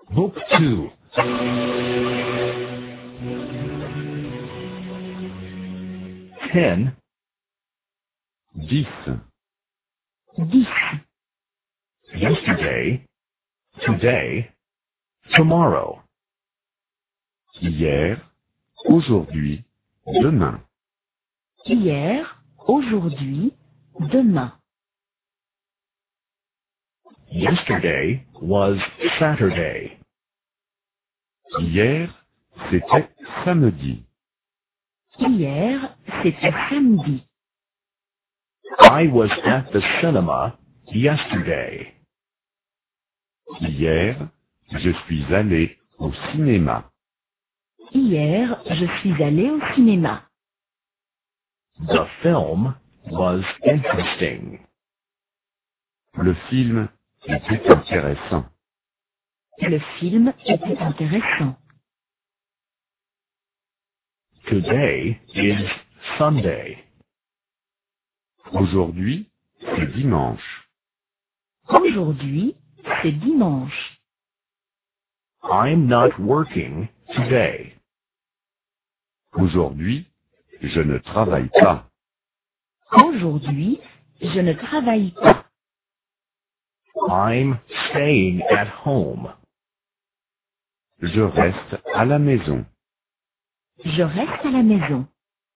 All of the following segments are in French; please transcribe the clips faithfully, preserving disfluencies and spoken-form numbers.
Book two. Ten. dix. dix. Yesterday. Today. Tomorrow. Hier, aujourd'hui, demain. Hier, aujourd'hui, demain. Yesterday was Saturday. Hier, c'était samedi. Hier, c'était samedi. I was at the cinema yesterday. Hier, je suis allé au cinéma. Hier, je suis allé au cinéma. The film was interesting. Le film était intéressant. Le film était intéressant. Today is Sunday. Aujourd'hui, c'est dimanche. Aujourd'hui, c'est dimanche. I'm not working today. Aujourd'hui, je ne travaille pas. Aujourd'hui, je ne travaille pas. I'm staying at home. Je reste à la maison. Je reste à la maison.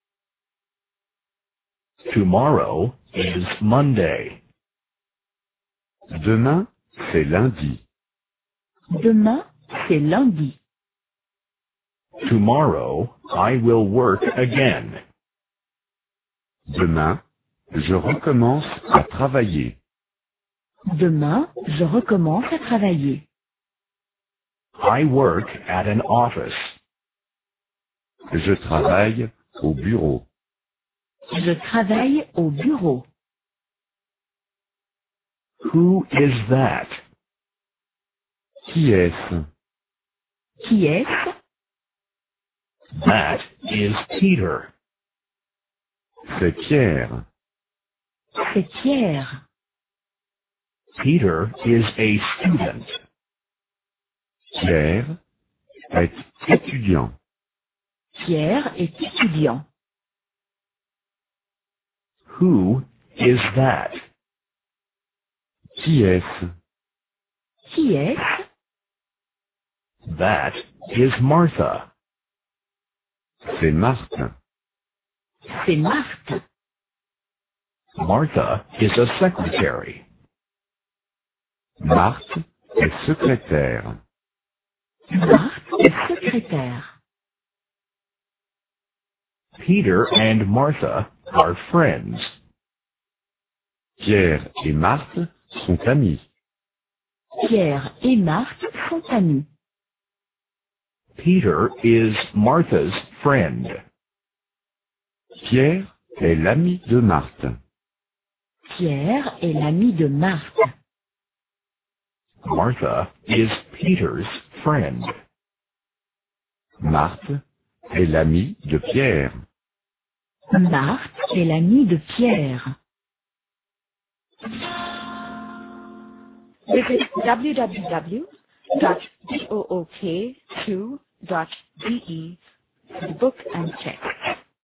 Tomorrow is Monday. Demain, c'est lundi. Demain, c'est lundi. Tomorrow I will work again. Demain, je recommence à travailler. Demain, je recommence à travailler. I work at an office. Je travaille au bureau. Je travaille au bureau. Who is that? Qui est-ce? Qui est-ce? That is Peter. C'est Pierre. C'est Pierre. Peter is a student. Pierre est étudiant. Pierre est étudiant. Who is that? Qui est-ce? Qui est-ce? That is Martha. C'est Marthe. C'est Marthe. Martha is a secretary. Marthe est secrétaire. Marthe est secrétaire. Peter and Martha are friends. Pierre et Marthe sont amis. Pierre et Marthe sont amis. Peter is Martha's friend. Pierre est l'ami de Marthe. Pierre est l'ami de Marthe. Martha is Peter's friend. Marthe est l'ami de Pierre. Marthe est l'ami de Pierre. Visit w w w dot book two dot d e for the book and text.